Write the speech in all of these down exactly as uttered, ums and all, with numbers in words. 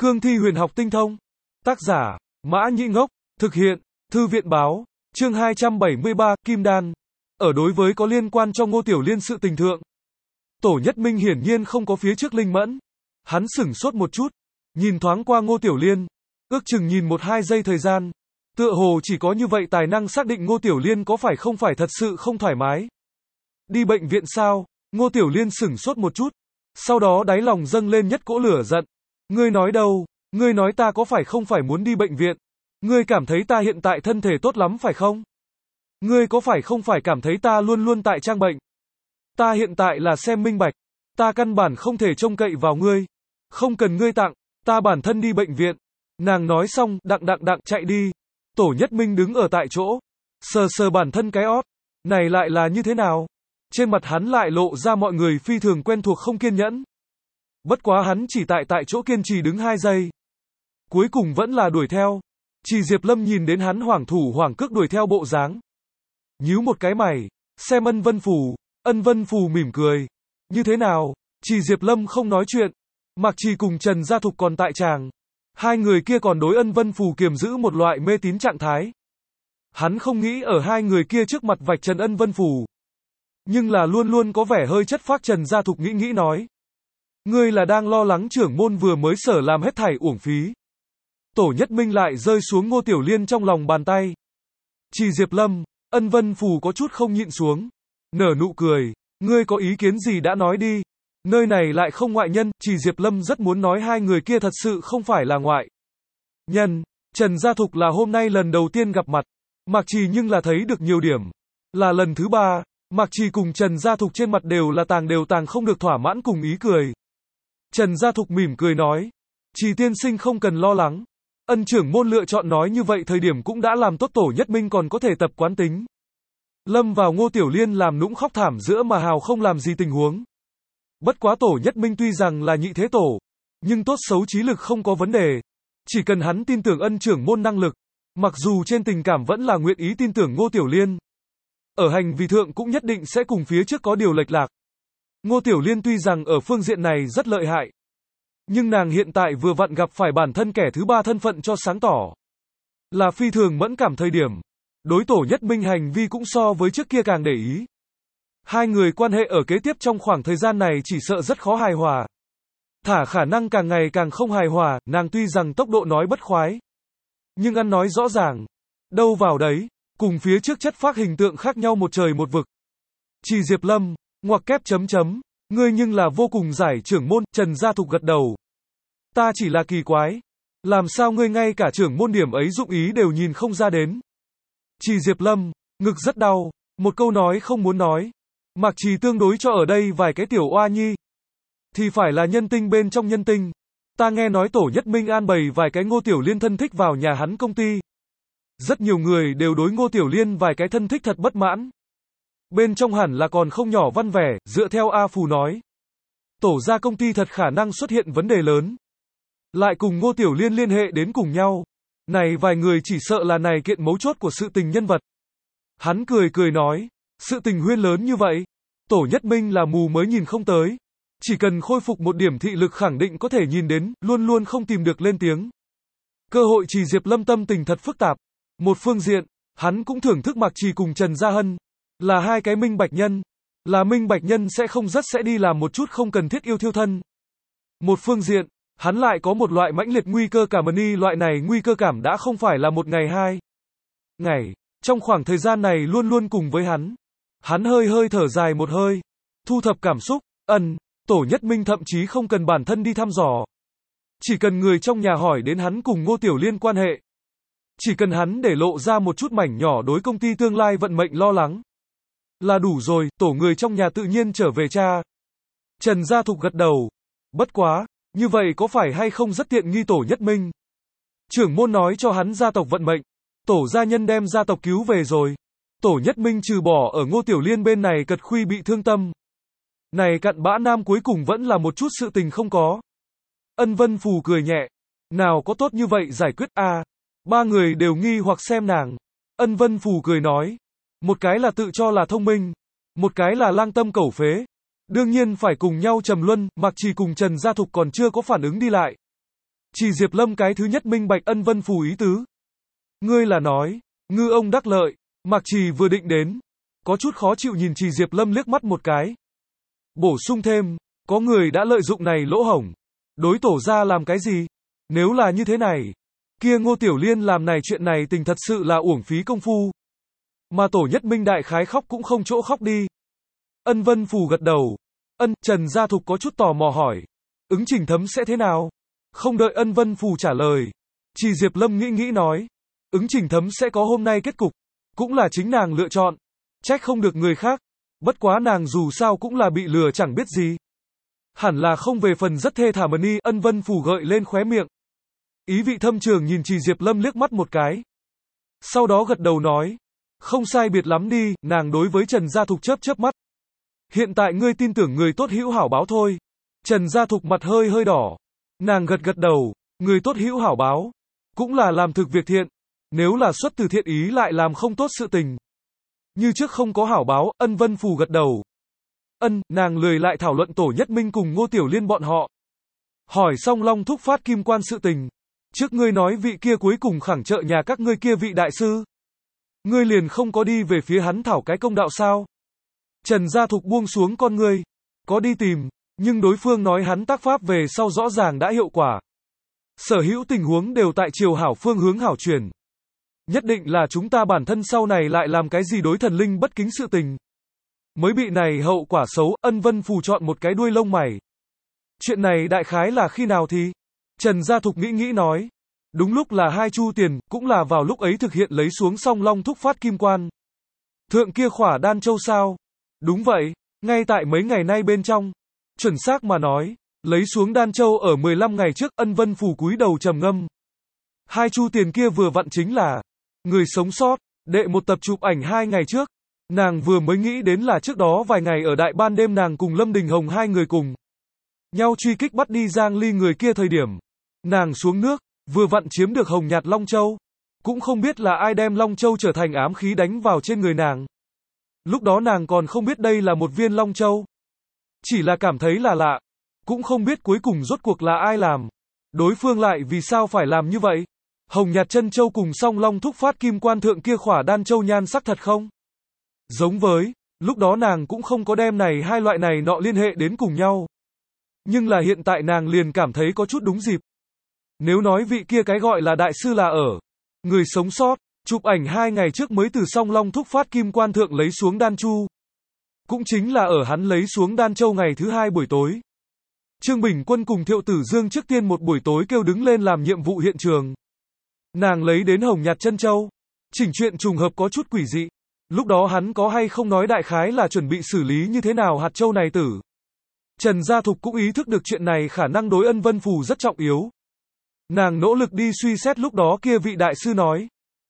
Cương thi huyền học tinh thông. Tác giả, Mã Nhĩ Ngốc. Thực hiện, Thư viện Báo. Chương hai trăm bảy mươi ba, Kim Đan. Ở đối với có liên quan cho Ngô Tiểu Liên sự tình thượng. Tổ Nhất Minh hiển nhiên không có phía trước linh mẫn. Hắn sửng sốt một chút, nhìn thoáng qua Ngô Tiểu Liên, ước chừng nhìn một hai giây thời gian. Tựa hồ chỉ có như vậy tài năng xác định Ngô Tiểu Liên có phải không phải thật sự không thoải mái. Đi bệnh viện sao? Ngô Tiểu Liên sửng sốt một chút, sau đó đáy lòng dâng lên nhất cỗ lửa giận. Ngươi nói đâu? Ngươi nói ta có phải không phải muốn đi bệnh viện? Ngươi cảm thấy ta hiện tại thân thể tốt lắm phải không? Ngươi có phải không phải cảm thấy ta luôn luôn tại trang bệnh? Ta hiện tại là xem minh bạch, ta căn bản không thể trông cậy vào ngươi. Không cần ngươi tặng, ta bản thân đi bệnh viện. Nàng nói xong, đặng đặng đặng chạy đi. Tổ Nhất Minh đứng ở tại chỗ, sờ sờ bản thân cái ót. Này lại là như thế nào? Trên mặt hắn lại lộ ra mọi người phi thường quen thuộc không kiên nhẫn. Bất quá hắn chỉ tại tại chỗ kiên trì đứng hai giây. Cuối cùng vẫn là đuổi theo. Chỉ Diệp Lâm nhìn đến hắn hoảng thủ hoảng cước đuổi theo bộ dáng, nhíu một cái mày, xem Ân Vân Phù. Ân Vân Phù mỉm cười. Như thế nào? Chỉ Diệp Lâm không nói chuyện. Mạc Trì cùng Trần Gia Thục còn tại tràng. Hai người kia còn đối Ân Vân Phù kiềm giữ một loại mê tín trạng thái. Hắn không nghĩ ở hai người kia trước mặt vạch trần Ân Vân Phù. Nhưng là luôn luôn có vẻ hơi chất phác. Trần Gia Thục nghĩ nghĩ nói. Ngươi là đang lo lắng trưởng môn vừa mới sở làm hết thảy uổng phí. Tổ Nhất Minh lại rơi xuống Ngô Tiểu Liên trong lòng bàn tay. Chỉ Diệp Lâm, Ân Vân Phù có chút không nhịn xuống. Nở nụ cười. Ngươi có ý kiến gì đã nói đi. Nơi này lại không ngoại nhân. Chỉ Diệp Lâm rất muốn nói hai người kia thật sự không phải là ngoại nhân. Trần Gia Thục là hôm nay lần đầu tiên gặp mặt. Mạc Trì nhưng là thấy được nhiều điểm. Là lần thứ ba. Mạc Trì cùng Trần Gia Thục trên mặt đều là tàng đều tàng không được thỏa mãn cùng ý cười. Trần Gia Thục mỉm cười nói. Trì tiên sinh không cần lo lắng. Ân trưởng môn lựa chọn nói như vậy thời điểm cũng đã làm tốt. Tổ Nhất Minh còn có thể tập quán tính. Lâm vào Ngô Tiểu Liên làm nũng khóc thảm giữa mà hào không làm gì tình huống. Bất quá Tổ Nhất Minh tuy rằng là nhị thế tổ, nhưng tốt xấu trí lực không có vấn đề. Chỉ cần hắn tin tưởng ân trưởng môn năng lực, mặc dù trên tình cảm vẫn là nguyện ý tin tưởng Ngô Tiểu Liên. Ở hành vi thượng cũng nhất định sẽ cùng phía trước có điều lệch lạc. Ngô Tiểu Liên tuy rằng ở phương diện này rất lợi hại, nhưng nàng hiện tại vừa vặn gặp phải bản thân kẻ thứ ba thân phận cho sáng tỏ. Là phi thường mẫn cảm thời điểm. Đối Tổ Nhất Minh hành vi cũng so với trước kia càng để ý. Hai người quan hệ ở kế tiếp trong khoảng thời gian này chỉ sợ rất khó hài hòa. Thả khả năng càng ngày càng không hài hòa. Nàng tuy rằng tốc độ nói bất khoái, nhưng ăn nói rõ ràng. Đâu vào đấy. Cùng phía trước chất phác hình tượng khác nhau một trời một vực. Chỉ Diệp Lâm, ngoặc kép chấm chấm. Ngươi nhưng là vô cùng giải trưởng môn. Trần Gia Thục gật đầu. Ta chỉ là kỳ quái. Làm sao ngươi ngay cả trưởng môn điểm ấy dụng ý đều nhìn không ra đến. Chỉ Diệp Lâm, ngực rất đau. Một câu nói không muốn nói. Mạc Trì tương đối cho ở đây vài cái tiểu oa nhi. Thì phải là nhân tinh bên trong nhân tinh. Ta nghe nói Tổ Nhất Minh an bày vài cái Ngô Tiểu Liên thân thích vào nhà hắn công ty. Rất nhiều người đều đối Ngô Tiểu Liên vài cái thân thích thật bất mãn. Bên trong hẳn là còn không nhỏ văn vẻ. Dựa theo A Phù nói, Tổ gia công ty thật khả năng xuất hiện vấn đề lớn. Lại cùng Ngô Tiểu Liên liên hệ đến cùng nhau. Này vài người chỉ sợ là này kiện mấu chốt của sự tình nhân vật. Hắn cười cười nói. Sự tình huyên lớn như vậy. Tổ Nhất Minh là mù mới nhìn không tới. Chỉ cần khôi phục một điểm thị lực khẳng định có thể nhìn đến. Luôn luôn không tìm được lên tiếng. Cơ hội Chỉ Diệp Lâm tâm tình thật phức tạp. Một phương diện, hắn cũng thưởng thức Mạc Trì cùng Trần Gia Hân. Là hai cái minh bạch nhân. Là minh bạch nhân sẽ không rất sẽ đi làm một chút không cần thiết yêu thiêu thân. Một phương diện, hắn lại có một loại mãnh liệt nguy cơ cảm. Ni loại này nguy cơ cảm đã không phải là một ngày hai ngày. Trong khoảng thời gian này luôn luôn cùng với hắn. Hắn hơi hơi thở dài một hơi. Thu thập cảm xúc. Ân, Tổ Nhất Minh thậm chí không cần bản thân đi thăm dò. Chỉ cần người trong nhà hỏi đến hắn cùng Ngô Tiểu Liên quan hệ. Chỉ cần hắn để lộ ra một chút mảnh nhỏ đối công ty tương lai vận mệnh lo lắng. Là đủ rồi. Tổ người trong nhà tự nhiên trở về cha. Trần Gia Thục gật đầu. Bất quá, như vậy có phải hay không rất tiện nghi Tổ Nhất Minh. Trưởng môn nói cho hắn gia tộc vận mệnh. Tổ gia nhân đem gia tộc cứu về rồi. Tổ Nhất Minh trừ bỏ ở Ngô Tiểu Liên bên này cật khuy bị thương tâm. Này cặn bã nam cuối cùng vẫn là một chút sự tình không có. Ân Vân Phù cười nhẹ. Nào có tốt như vậy giải quyết a à, ba người đều nghi hoặc xem nàng. Ân Vân Phù cười nói. Một cái là tự cho là thông minh. Một cái là lang tâm cẩu phế. Đương nhiên phải cùng nhau trầm luân. Mạc Trì cùng Trần Gia Thục còn chưa có phản ứng đi lại. Chỉ Diệp Lâm cái thứ nhất minh bạch Ân Vân Phù ý tứ. Ngươi là nói, ngư ông đắc lợi, Mạc Trì vừa định đến, có chút khó chịu nhìn Chỉ Diệp Lâm liếc mắt một cái. Bổ sung thêm, có người đã lợi dụng này lỗ hổng, đối tổ ra làm cái gì? Nếu là như thế này, kia Ngô Tiểu Liên làm này chuyện này tình thật sự là uổng phí công phu. Mà tổ nhất minh đại khái khóc cũng không chỗ khóc đi. Ân Vân Phù gật đầu. Ân, Trần Gia Thục có chút tò mò hỏi. Ứng Trình Thấm sẽ thế nào? Không đợi Ân Vân Phù trả lời. Chỉ Diệp Lâm nghĩ nghĩ nói. Ứng Trình Thấm sẽ có hôm nay kết cục. Cũng là chính nàng lựa chọn. Trách không được người khác. Bất quá nàng dù sao cũng là bị lừa chẳng biết gì. Hẳn là không về phần rất thê thảm đi. Ân Vân Phù gợi lên khóe miệng. Ý vị thâm trường nhìn Chỉ Diệp Lâm liếc mắt một cái. Sau đó gật đầu nói. Không sai biệt lắm đi. Nàng đối với Trần Gia Thục chớp chớp mắt. Hiện tại ngươi tin tưởng người tốt hữu hảo báo thôi. Trần Gia Thục mặt hơi hơi đỏ. Nàng gật gật đầu. Người tốt hữu hảo báo. Cũng là làm thực việc thiện. Nếu là xuất từ thiện ý lại làm không tốt sự tình. Như trước không có hảo báo. Ân Vân Phù gật đầu. Ân, nàng lười lại thảo luận tổ nhất minh cùng Ngô Tiểu Liên bọn họ. Hỏi xong Long Thúc phát kim quan sự tình. Trước ngươi nói vị kia cuối cùng khẳng trợ nhà các ngươi kia vị đại sư. Ngươi liền không có đi về phía hắn thảo cái công đạo sao? Trần Gia Thục buông xuống con ngươi. Có đi tìm, nhưng đối phương nói hắn tác pháp về sau rõ ràng đã hiệu quả. Sở hữu tình huống đều tại chiều hảo phương hướng hảo chuyển. Nhất định là chúng ta bản thân sau này lại làm cái gì đối thần linh bất kính sự tình. Mới bị này hậu quả xấu. Ân Vân Phù chọn một cái đuôi lông mày. Chuyện này đại khái là khi nào thì? Trần Gia Thục nghĩ nghĩ nói. Đúng lúc là hai chu tiền, cũng là vào lúc ấy thực hiện lấy xuống song Long Thúc phát kim quan. Thượng kia khỏa đan châu sao? Đúng vậy, ngay tại mấy ngày nay bên trong. Chuẩn xác mà nói, lấy xuống đan châu ở mười lăm ngày trước. Ân Vân Phù cúi đầu trầm ngâm. Hai chu tiền kia vừa vặn chính là người sống sót, đệ một tập chụp ảnh hai ngày trước. Nàng vừa mới nghĩ đến là trước đó vài ngày ở đại ban đêm nàng cùng Lâm Đình Hồng hai người cùng nhau truy kích bắt đi Giang Ly người kia thời điểm. Nàng xuống nước, vừa vặn chiếm được hồng nhạt Long Châu. Cũng không biết là ai đem Long Châu trở thành ám khí đánh vào trên người nàng. Lúc đó nàng còn không biết đây là một viên Long Châu. Chỉ là cảm thấy là lạ. Cũng không biết cuối cùng rốt cuộc là ai làm. Đối phương lại vì sao phải làm như vậy? Hồng nhạt chân châu cùng song Long Thúc phát kim quan thượng kia khỏa đan châu nhan sắc thật không? Giống với, lúc đó nàng cũng không có đem này hai loại này nọ liên hệ đến cùng nhau. Nhưng là hiện tại nàng liền cảm thấy có chút đúng dịp. Nếu nói vị kia cái gọi là đại sư là ở người sống sót, chụp ảnh hai ngày trước mới từ song Long Thúc phát kim quan thượng lấy xuống đan chu. Cũng chính là ở hắn lấy xuống đan châu ngày thứ hai buổi tối. Trương Bình Quân cùng Thiệu Tử Dương trước tiên một buổi tối kêu đứng lên làm nhiệm vụ hiện trường. Nàng lấy đến hồng nhạt chân châu. Chỉnh chuyện trùng hợp có chút quỷ dị. Lúc đó hắn có hay không nói đại khái là chuẩn bị xử lý như thế nào hạt châu này tử. Trần Gia Thục cũng ý thức được chuyện này khả năng đối Ân Vân Phù rất trọng yếu. Nàng nỗ lực đi suy xét lúc đó kia vị đại sư nói.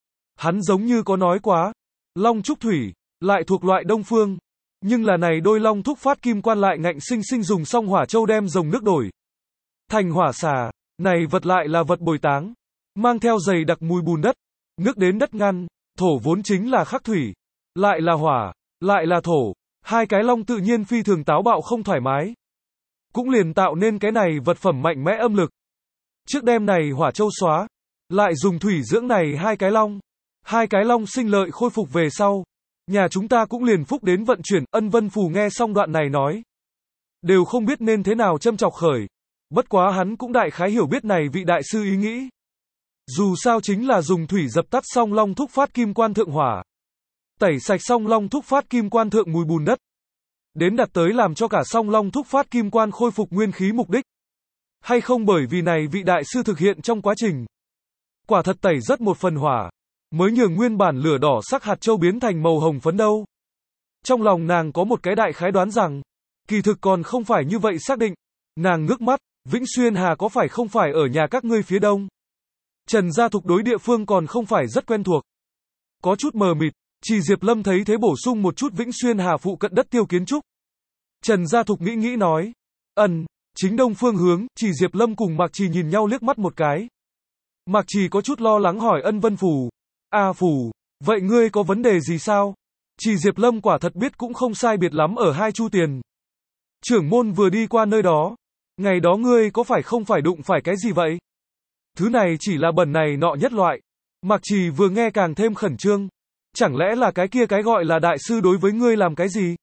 Hắn giống như có nói quá. Long trúc thủy, lại thuộc loại đông phương. Nhưng là này đôi long thúc phát kim quan lại ngạnh sinh sinh dùng xong hỏa châu đem rồng nước đổi thành hỏa xà. Này vật lại là vật bồi táng. Mang theo dày đặc mùi bùn đất. Nước đến đất ngăn. Thổ vốn chính là khắc thủy. Lại là hỏa. Lại là thổ. Hai cái long tự nhiên phi thường táo bạo không thoải mái. Cũng liền tạo nên cái này vật phẩm mạnh mẽ âm lực. Trước đêm này hỏa châu xóa. Lại dùng thủy dưỡng này hai cái long. Hai cái long sinh lợi khôi phục về sau. Nhà chúng ta cũng liền phúc đến vận chuyển. Ân Vân Phù nghe xong đoạn này nói. Đều không biết nên thế nào châm chọc khởi. Bất quá hắn cũng đại khái hiểu biết này vị đại sư ý nghĩ. Dù sao chính là dùng thủy dập tắt song long thúc phát kim quan thượng hỏa. Tẩy sạch song long thúc phát kim quan thượng mùi bùn đất. Đến đặt tới làm cho cả song long thúc phát kim quan khôi phục nguyên khí mục đích. Hay không bởi vì này vị đại sư thực hiện trong quá trình. Quả thật tẩy rất một phần hỏa. Mới nhường nguyên bản lửa đỏ sắc hạt châu biến thành màu hồng phấn đâu. Trong lòng nàng có một cái đại khái đoán rằng. Kỳ thực còn không phải như vậy xác định. Nàng ngước mắt. Vĩnh Xuyên Hà có phải không phải ở nhà các ngươi phía đông? Trần Gia Thục đối địa phương còn không phải rất quen thuộc. Có chút mờ mịt. Chỉ Diệp Lâm thấy thế bổ sung một chút Vĩnh Xuyên Hà phụ cận đất tiêu kiến trúc. Trần Gia Thục nghĩ nghĩ nói. Ẩn, chính đông phương hướng. Chỉ Diệp Lâm cùng Mạc Trì nhìn nhau liếc mắt một cái. Mạc Trì có chút lo lắng hỏi Ân Vân Phù. À Phù, vậy ngươi có vấn đề gì sao? Chỉ Diệp Lâm quả thật biết cũng không sai biệt lắm ở hai chu tiền. Trưởng môn vừa đi qua nơi đó. Ngày đó ngươi có phải không phải đụng phải cái gì vậy? Thứ này chỉ là bẩn này nọ nhất loại. Mạc Trì vừa nghe càng thêm khẩn trương. Chẳng lẽ là cái kia cái gọi là đại sư đối với ngươi làm cái gì?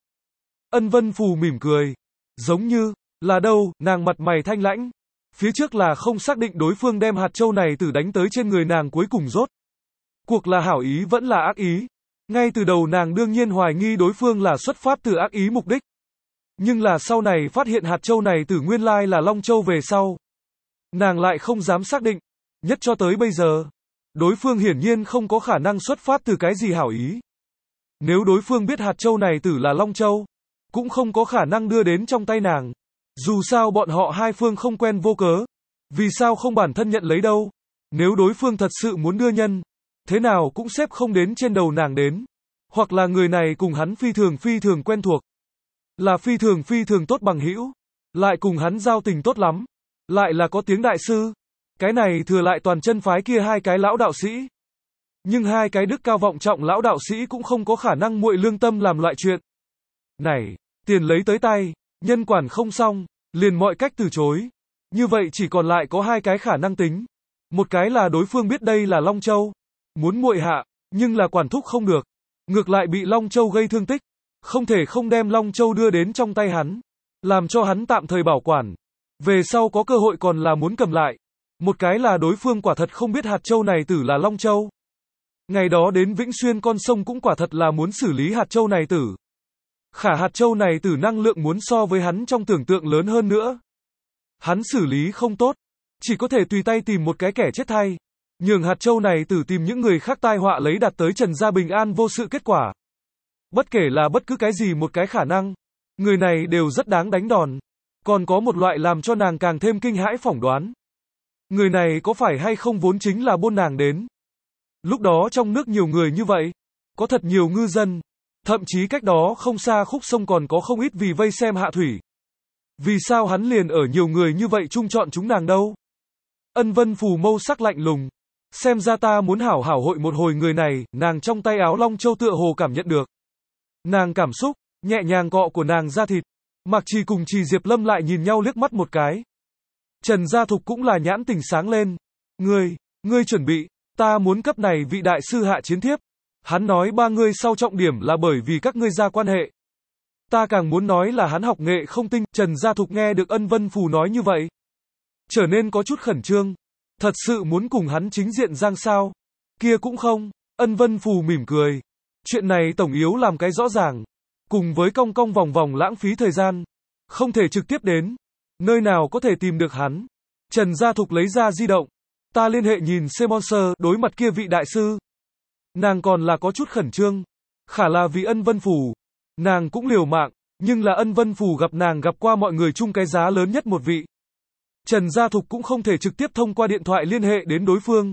Ân Vân Phù mỉm cười. Giống như, là đâu, nàng mặt mày thanh lãnh. Phía trước là không xác định đối phương đem hạt châu này tử đánh tới trên người nàng cuối cùng rốt. Cuộc là hảo ý vẫn là ác ý. Ngay từ đầu nàng đương nhiên hoài nghi đối phương là xuất phát từ ác ý mục đích. Nhưng là sau này phát hiện hạt châu này tử nguyên lai là Long Châu về sau. Nàng lại không dám xác định. Nhất cho tới bây giờ. Đối phương hiển nhiên không có khả năng xuất phát từ cái gì hảo ý. Nếu đối phương biết hạt châu này tử là Long Châu, cũng không có khả năng đưa đến trong tay nàng. Dù sao bọn họ hai phương không quen vô cớ. Vì sao không bản thân nhận lấy đâu? Nếu đối phương thật sự muốn đưa nhân, thế nào cũng xếp không đến trên đầu nàng đến. Hoặc là người này cùng hắn phi thường phi thường quen thuộc. Là phi thường phi thường tốt bằng hữu. Lại cùng hắn giao tình tốt lắm. Lại là có tiếng đại sư. Cái này thừa lại toàn chân phái kia hai cái lão đạo sĩ. Nhưng hai cái đức cao vọng trọng lão đạo sĩ cũng không có khả năng muội lương tâm làm loại chuyện. Này, tiền lấy tới tay, nhân quản không xong, liền mọi cách từ chối. Như vậy chỉ còn lại có hai cái khả năng tính. Một cái là đối phương biết đây là Long Châu. Muốn muội hạ, nhưng là quản thúc không được. Ngược lại bị Long Châu gây thương tích. Không thể không đem Long Châu đưa đến trong tay hắn. Làm cho hắn tạm thời bảo quản. Về sau có cơ hội còn là muốn cầm lại. Một cái là đối phương quả thật không biết hạt châu này tử là Long Châu. Ngày đó đến Vĩnh Xuyên con sông cũng quả thật là muốn xử lý hạt châu này tử. Khả hạt châu này tử năng lượng muốn so với hắn trong tưởng tượng lớn hơn nữa. Hắn xử lý không tốt. Chỉ có thể tùy tay tìm một cái kẻ chết thay. Nhường hạt châu này tử tìm những người khác tai họa lấy đạt tới Trần gia bình an vô sự kết quả. Bất kể là bất cứ cái gì một cái khả năng. Người này đều rất đáng đánh đòn. Còn có một loại làm cho nàng càng thêm kinh hãi phỏng đoán. Người này có phải hay không vốn chính là buôn nàng đến. Lúc đó trong nước nhiều người như vậy. Có thật nhiều ngư dân. Thậm chí cách đó không xa khúc sông còn có không ít vì vây xem hạ thủy. Vì sao hắn liền ở nhiều người như vậy chung chọn chúng nàng đâu? Ân Vân Phù mâu sắc lạnh lùng. Xem ra ta muốn hảo hảo hội một hồi người này, nàng trong tay áo Long Châu tựa hồ cảm nhận được. Nàng cảm xúc, nhẹ nhàng cọ của nàng da thịt. Mạc Trì cùng Trì Diệp Lâm lại nhìn nhau liếc mắt một cái. Trần Gia Thục cũng là nhãn tình sáng lên. Ngươi, ngươi chuẩn bị, ta muốn cấp này vị đại sư hạ chiến thiếp. Hắn nói ba ngươi sau trọng điểm là bởi vì các ngươi ra quan hệ. Ta càng muốn nói là hắn học nghệ không tinh. Trần Gia Thục nghe được Ân Vân Phù nói như vậy. Trở nên có chút khẩn trương. Thật sự muốn cùng hắn chính diện giang sao? Kia cũng không. Ân Vân Phù mỉm cười. Chuyện này tổng yếu làm cái rõ ràng. Cùng với cong cong vòng vòng lãng phí thời gian. Không thể trực tiếp đến. Nơi nào có thể tìm được hắn? Trần Gia Thục lấy ra di động. Ta liên hệ nhìn Semonser đối mặt kia vị đại sư. Nàng còn là có chút khẩn trương. Khả là vì Ân Vân Phù. Nàng cũng liều mạng. Nhưng là Ân Vân Phù gặp nàng gặp qua mọi người chung cái giá lớn nhất một vị. Trần Gia Thục cũng không thể trực tiếp thông qua điện thoại liên hệ đến đối phương.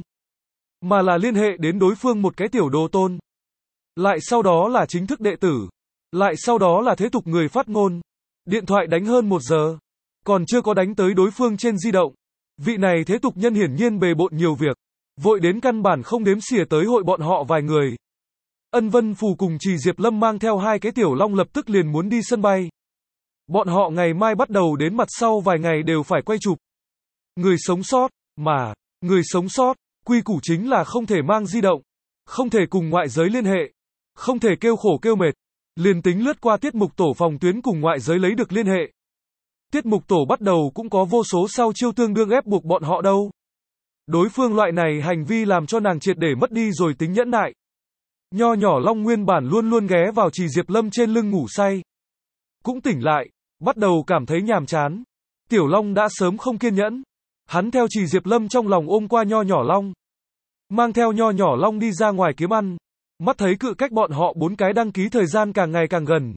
Mà là liên hệ đến đối phương một cái tiểu đồ tôn. Lại sau đó là chính thức đệ tử. Lại sau đó là thế tục người phát ngôn. Điện thoại đánh hơn một giờ. Còn chưa có đánh tới đối phương trên di động. Vị này thế tục nhân hiển nhiên bề bộn nhiều việc. Vội đến căn bản không đếm xỉa tới hội bọn họ vài người. Ân Vân Phù cùng Trì Diệp Lâm mang theo hai cái tiểu long lập tức liền muốn đi sân bay. Bọn họ ngày mai bắt đầu đến mặt sau vài ngày đều phải quay chụp. Người sống sót, mà, người sống sót, quy củ chính là không thể mang di động. Không thể cùng ngoại giới liên hệ. Không thể kêu khổ kêu mệt. Liền tính lướt qua tiết mục tổ phòng tuyến cùng ngoại giới lấy được liên hệ. Tiết mục tổ bắt đầu cũng có vô số sau chiêu tương đương ép buộc bọn họ đâu. Đối phương loại này hành vi làm cho nàng triệt để mất đi rồi tính nhẫn nại. Nho nhỏ Long nguyên bản luôn luôn ghé vào Trì Diệp Lâm trên lưng ngủ say. Cũng tỉnh lại, bắt đầu cảm thấy nhàm chán. Tiểu Long đã sớm không kiên nhẫn. Hắn theo Trì Diệp Lâm trong lòng ôm qua nho nhỏ Long. Mang theo nho nhỏ Long đi ra ngoài kiếm ăn. Mắt thấy cự cách bọn họ bốn cái đăng ký thời gian càng ngày càng gần.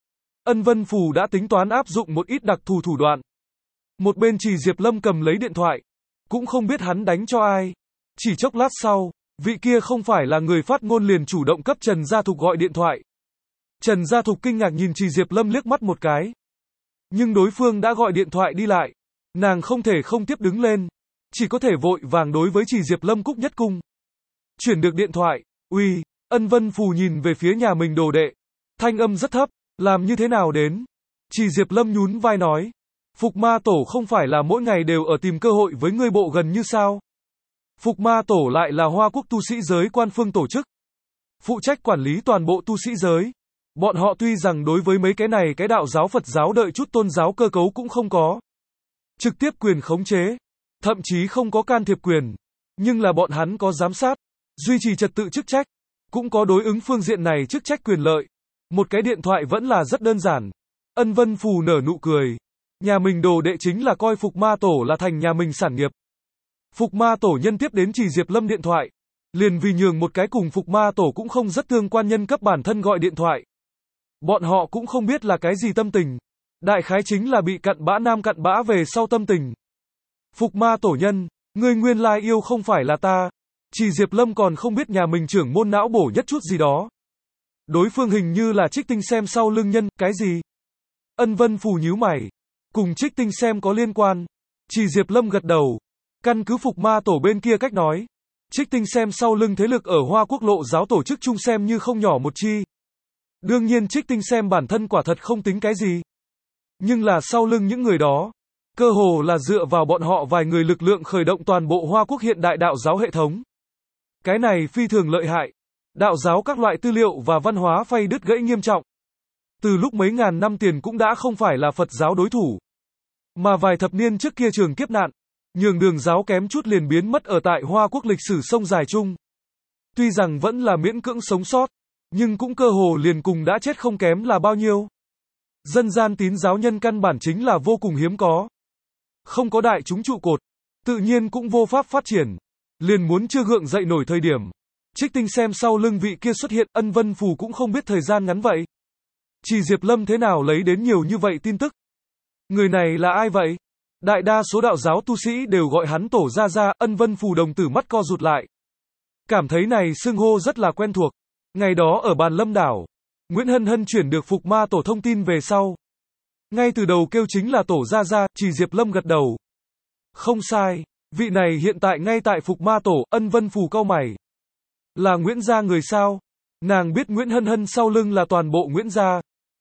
Ân Vân Phù đã tính toán áp dụng một ít đặc thù thủ đoạn. Một bên Trì Diệp Lâm cầm lấy điện thoại. Cũng không biết hắn đánh cho ai. Chỉ chốc lát sau, vị kia không phải là người phát ngôn liền chủ động cấp Trần Gia Thục gọi điện thoại. Trần Gia Thục kinh ngạc nhìn Trì Diệp Lâm liếc mắt một cái. Nhưng đối phương đã gọi điện thoại đi lại. Nàng không thể không tiếp đứng lên. Chỉ có thể vội vàng đối với Trì Diệp Lâm cúc nhất cung. Chuyển được điện thoại. Uy, Ân Vân Phù nhìn về phía nhà mình đồ đệ. Thanh âm rất thấp. Làm như thế nào đến? Trì Diệp Lâm nhún vai nói. Phục ma tổ không phải là mỗi ngày đều ở tìm cơ hội với ngươi bộ gần như sao? Phục ma tổ lại là Hoa Quốc tu sĩ giới quan phương tổ chức, phụ trách quản lý toàn bộ tu sĩ giới. Bọn họ tuy rằng đối với mấy cái này cái đạo giáo Phật giáo đợi chút tôn giáo cơ cấu cũng không có trực tiếp quyền khống chế, thậm chí không có can thiệp quyền, nhưng là bọn hắn có giám sát, duy trì trật tự chức trách, cũng có đối ứng phương diện này chức trách quyền lợi. Một cái điện thoại vẫn là rất đơn giản. Ân Vân Phù nở nụ cười. Nhà mình đồ đệ chính là coi Phục ma tổ là thành nhà mình sản nghiệp. Phục ma tổ nhân tiếp đến Trì Diệp Lâm điện thoại, liền vì nhường một cái cùng Phục ma tổ cũng không rất tương quan nhân cấp bản thân gọi điện thoại. Bọn họ cũng không biết là cái gì tâm tình. Đại khái chính là bị cặn bã nam cặn bã về sau tâm tình. Phục ma tổ nhân, ngươi nguyên lai yêu không phải là ta. Trì Diệp Lâm còn không biết nhà mình trưởng môn não bổ nhất chút gì đó. Đối phương hình như là Trích Tinh xem sau lưng nhân, cái gì? Ân Vân Phù nhíu mày. Cùng Trích Tinh xem có liên quan. Trì Diệp Lâm gật đầu. Căn cứ Phục ma tổ bên kia cách nói, Trích Tinh xem sau lưng thế lực ở Hoa Quốc lộ giáo tổ chức chung xem như không nhỏ một chi. Đương nhiên Trích Tinh xem bản thân quả thật không tính cái gì. Nhưng là sau lưng những người đó, cơ hồ là dựa vào bọn họ vài người lực lượng khởi động toàn bộ Hoa Quốc hiện đại đạo giáo hệ thống. Cái này phi thường lợi hại. Đạo giáo các loại tư liệu và văn hóa phay đứt gãy nghiêm trọng. Từ lúc mấy ngàn năm tiền cũng đã không phải là Phật giáo đối thủ. Mà vài thập niên trước kia trường kiếp nạn, nhường đường giáo kém chút liền biến mất ở tại Hoa Quốc lịch sử sông dài chung. Tuy rằng vẫn là miễn cưỡng sống sót, nhưng cũng cơ hồ liền cùng đã chết không kém là bao nhiêu. Dân gian tín giáo nhân căn bản chính là vô cùng hiếm có. Không có đại chúng trụ cột, tự nhiên cũng vô pháp phát triển. Liền muốn chưa gượng dậy nổi thời điểm. Trích Tinh xem sau lưng vị kia xuất hiện, Ân Vân Phù cũng không biết thời gian ngắn vậy. Trì Diệp Lâm thế nào lấy đến nhiều như vậy tin tức? Người này là ai vậy? Đại đa số đạo giáo tu sĩ đều gọi hắn tổ gia gia, Ân Vân Phù đồng tử mắt co rụt lại. Cảm thấy này xưng hô rất là quen thuộc. Ngày đó ở bàn Lâm Đảo, Nguyễn Hân Hân chuyển được Phục ma tổ thông tin về sau. Ngay từ đầu kêu chính là tổ gia gia, Trì Diệp Lâm gật đầu. Không sai, vị này hiện tại ngay tại Phục ma tổ, Ân Vân Phù cau mày. Là Nguyễn gia người sao? Nàng biết Nguyễn Hân Hân sau lưng là toàn bộ Nguyễn gia.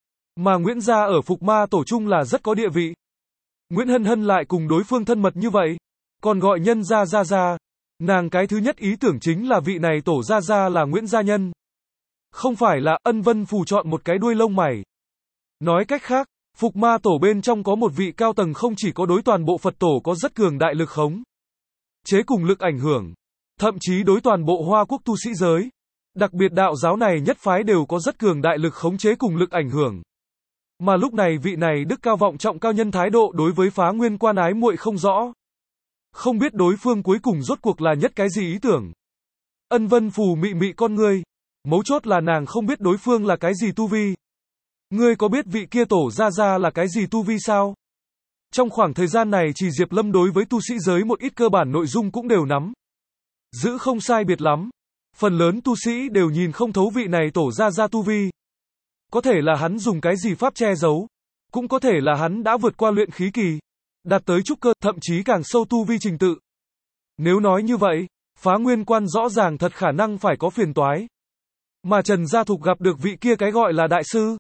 Mà Nguyễn gia ở Phục ma tổ chung là rất có địa vị. Nguyễn Hân Hân lại cùng đối phương thân mật như vậy, còn gọi nhân gia gia gia. Nàng cái thứ nhất ý tưởng chính là vị này tổ gia gia là Nguyễn gia nhân. Không phải là, Ân Vân Phù chọn một cái đuôi lông mày. Nói cách khác, Phục ma tổ bên trong có một vị cao tầng không chỉ có đối toàn bộ Phật tổ có rất cường đại lực khống chế cùng lực ảnh hưởng, thậm chí đối toàn bộ Hoa Quốc tu sĩ giới, đặc biệt đạo giáo này nhất phái đều có rất cường đại lực khống chế cùng lực ảnh hưởng. Mà lúc này vị này đức cao vọng trọng cao nhân thái độ đối với Phá Nguyên Quan ái muội không rõ. Không biết đối phương cuối cùng rốt cuộc là nhất cái gì ý tưởng. Ân Vân Phù mị mị con ngươi, mấu chốt là nàng không biết đối phương là cái gì tu vi. Ngươi có biết vị kia tổ gia gia là cái gì tu vi sao? Trong khoảng thời gian này Trì Diệp Lâm đối với tu sĩ giới một ít cơ bản nội dung cũng đều nắm giữ không sai biệt lắm. Phần lớn tu sĩ đều nhìn không thấu vị này tổ gia gia tu vi. Có thể là hắn dùng cái gì pháp che giấu, cũng có thể là hắn đã vượt qua luyện khí kỳ, đạt tới trúc cơ, thậm chí càng sâu tu vi trình tự. Nếu nói như vậy, Phá Nguyên Quan rõ ràng thật khả năng phải có phiền toái. Mà Trần Gia Thục gặp được vị kia cái gọi là đại sư,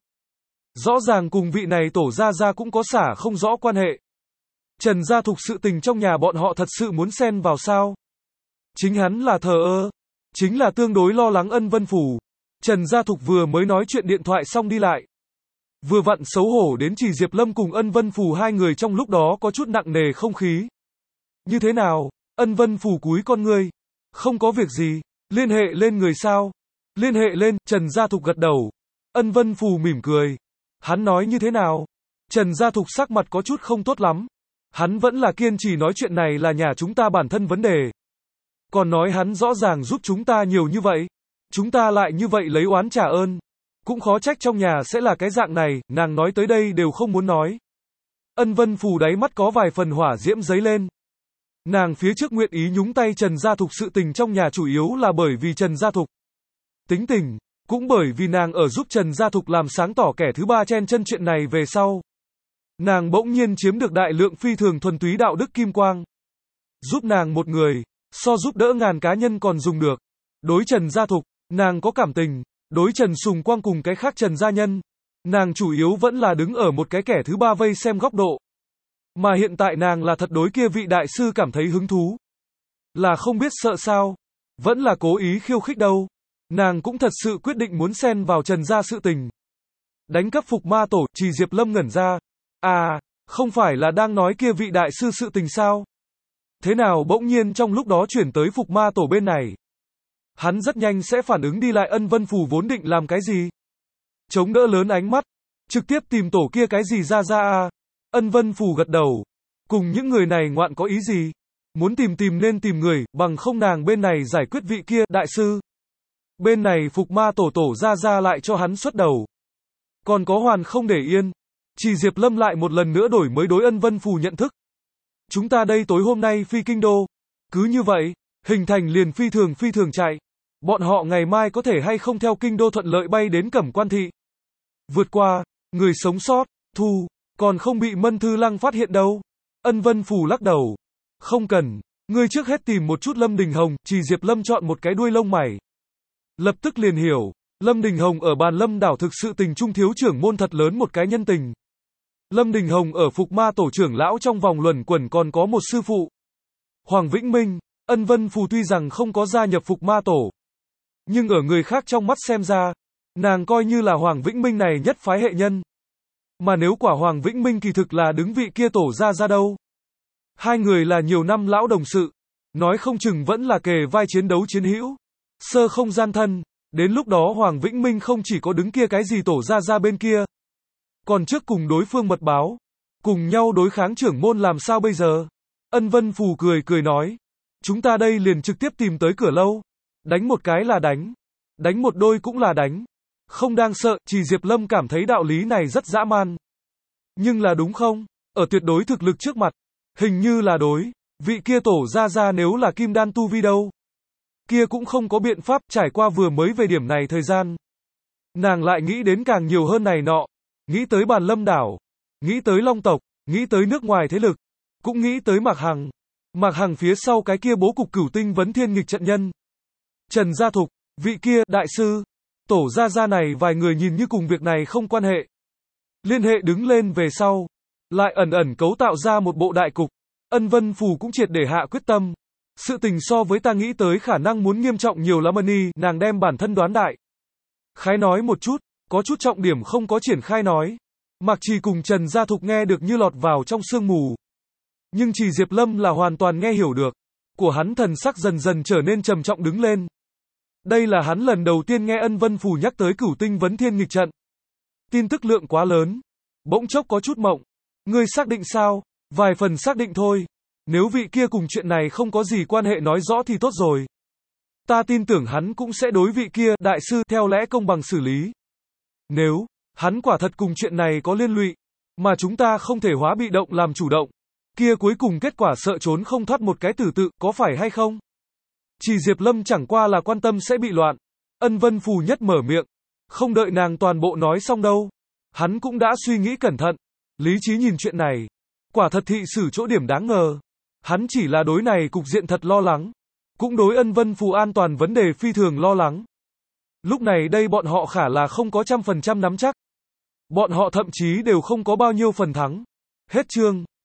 rõ ràng cùng vị này tổ gia gia cũng có xả không rõ quan hệ. Trần Gia Thục sự tình trong nhà bọn họ thật sự muốn xen vào sao? Chính hắn là thờ ơ, chính là tương đối lo lắng Ân Vân Phù. Trần Gia Thục vừa mới nói chuyện điện thoại xong đi lại. Vừa vặn xấu hổ đến Trì Diệp Lâm cùng Ân Vân Phù hai người trong lúc đó có chút nặng nề không khí. Như thế nào? Ân Vân Phù cúi con ngươi. Không có việc gì, liên hệ lên người sao? Liên hệ lên, Trần Gia Thục gật đầu. Ân Vân Phù mỉm cười. Hắn nói như thế nào? Trần Gia Thục sắc mặt có chút không tốt lắm. Hắn vẫn là kiên trì nói chuyện này là nhà chúng ta bản thân vấn đề. Còn nói hắn rõ ràng giúp chúng ta nhiều như vậy. Chúng ta lại như vậy lấy oán trả ơn. Cũng khó trách trong nhà sẽ là cái dạng này, nàng nói tới đây đều không muốn nói. Ân Vân Phù đáy mắt có vài phần hỏa diễm dấy lên. Nàng phía trước nguyện ý nhúng tay Trần Gia Thục sự tình trong nhà chủ yếu là bởi vì Trần Gia Thục tính tình, cũng bởi vì nàng ở giúp Trần Gia Thục làm sáng tỏ kẻ thứ ba chen chân chuyện này về sau. Nàng bỗng nhiên chiếm được đại lượng phi thường thuần túy đạo đức kim quang. Giúp nàng một người, so giúp đỡ ngàn cá nhân còn dùng được. Đối Trần Gia Thục, nàng có cảm tình. Đối Trần Sùng Quang cùng cái khác Trần gia nhân, nàng chủ yếu vẫn là đứng ở một cái kẻ thứ ba vây xem góc độ. Mà hiện tại nàng là thật đối kia vị đại sư cảm thấy hứng thú. Là không biết sợ sao? Vẫn là cố ý khiêu khích đâu? Nàng cũng thật sự quyết định muốn xen vào Trần gia sự tình. Đánh cắp phục ma tổ, Trì Diệp Lâm ngẩn ra. À, không phải là đang nói kia vị đại sư sự tình sao? Thế nào bỗng nhiên trong lúc đó chuyển tới phục ma tổ bên này? Hắn rất nhanh sẽ phản ứng đi lại. Ân Vân Phù vốn định làm cái gì? Chống đỡ lớn ánh mắt, trực tiếp tìm tổ kia cái gì ra ra à? Ân Vân Phù gật đầu. Cùng những người này ngoạn có ý gì? Muốn tìm tìm nên tìm người, bằng không nàng bên này giải quyết vị kia, đại sư. Bên này phục ma tổ tổ ra ra lại cho hắn xuất đầu. Còn có hoàn không để yên. Chỉ Diệp Lâm lại một lần nữa đổi mới đối Ân Vân Phù nhận thức. Chúng ta đây tối hôm nay phi kinh đô. Cứ như vậy, hình thành liền phi thường phi thường chạy. Bọn họ ngày mai có thể hay không theo kinh đô thuận lợi bay đến Cẩm Quan Thị. Vượt qua, người sống sót, thu, còn không bị Mân Thư Lăng phát hiện đâu. Ân Vân Phù lắc đầu. Không cần, ngươi trước hết tìm một chút Lâm Đình Hồng. Chỉ Diệp Lâm chọn một cái đuôi lông mày. Lập tức liền hiểu, Lâm Đình Hồng ở bàn Lâm đảo thực sự tình trung thiếu trưởng môn thật lớn một cái nhân tình. Lâm Đình Hồng ở phục ma tổ trưởng lão trong vòng luẩn quẩn còn có một sư phụ. Hoàng Vĩnh Minh. Ân Vân Phù tuy rằng không có gia nhập phục ma tổ, nhưng ở người khác trong mắt xem ra, nàng coi như là Hoàng Vĩnh Minh này nhất phái hệ nhân. Mà nếu quả Hoàng Vĩnh Minh kỳ thực là đứng vị kia tổ ra ra đâu? Hai người là nhiều năm lão đồng sự, nói không chừng vẫn là kề vai chiến đấu chiến hữu, sơ không gian thân, đến lúc đó Hoàng Vĩnh Minh không chỉ có đứng kia cái gì tổ ra ra bên kia, còn trước cùng đối phương mật báo, cùng nhau đối kháng trưởng môn làm sao bây giờ? Ân Vân Phù cười cười nói, chúng ta đây liền trực tiếp tìm tới cửa lâu, đánh một cái là đánh, đánh một đôi cũng là đánh, không đang sợ. Chỉ Diệp Lâm cảm thấy đạo lý này rất dã man. Nhưng là đúng không? Ở tuyệt đối thực lực trước mặt, hình như là đối, vị kia tổ ra ra nếu là kim đan tu vi đâu, kia cũng không có biện pháp. Trải qua vừa mới về điểm này thời gian, nàng lại nghĩ đến càng nhiều hơn này nọ, nghĩ tới bàn Lâm đảo, nghĩ tới Long tộc, nghĩ tới nước ngoài thế lực, cũng nghĩ tới Mạc Hằng. Mạc Hằng phía sau cái kia bố cục Cửu Tinh Vấn Thiên nghịch trận nhân, Trần Gia Thục, vị kia đại sư, tổ gia gia này vài người nhìn như cùng việc này không quan hệ, liên hệ đứng lên về sau, lại ẩn ẩn cấu tạo ra một bộ đại cục. Ân Vân Phù cũng triệt để hạ quyết tâm. Sự tình so với ta nghĩ tới khả năng muốn nghiêm trọng nhiều lắm. Ân, nàng đem bản thân đoán đại khái nói một chút, có chút trọng điểm không có triển khai nói. Mạc Trì cùng Trần Gia Thục nghe được như lọt vào trong sương mù, nhưng Chỉ Diệp Lâm là hoàn toàn nghe hiểu được. Của hắn thần sắc dần dần trở nên trầm trọng đứng lên. Đây là hắn lần đầu tiên nghe Ân Vân Phù nhắc tới Cửu Tinh Vấn Thiên nghịch trận. Tin tức lượng quá lớn, bỗng chốc có chút mộng. Ngươi xác định sao? Vài phần xác định thôi. Nếu vị kia cùng chuyện này không có gì quan hệ nói rõ thì tốt rồi. Ta tin tưởng hắn cũng sẽ đối vị kia, đại sư, theo lẽ công bằng xử lý. Nếu hắn quả thật cùng chuyện này có liên lụy, mà chúng ta không thể hóa bị động làm chủ động, kia cuối cùng kết quả sợ trốn không thoát một cái tử tự, có phải hay không? Chỉ Diệp Lâm chẳng qua là quan tâm sẽ bị loạn. Ân Vân Phù nhất mở miệng, không đợi nàng toàn bộ nói xong đâu, hắn cũng đã suy nghĩ cẩn thận, lý trí nhìn chuyện này, quả thật thị xử chỗ điểm đáng ngờ. Hắn chỉ là đối này cục diện thật lo lắng, cũng đối Ân Vân Phù an toàn vấn đề phi thường lo lắng. Lúc này đây bọn họ khả là không có trăm phần trăm nắm chắc, bọn họ thậm chí đều không có bao nhiêu phần thắng. Hết chương.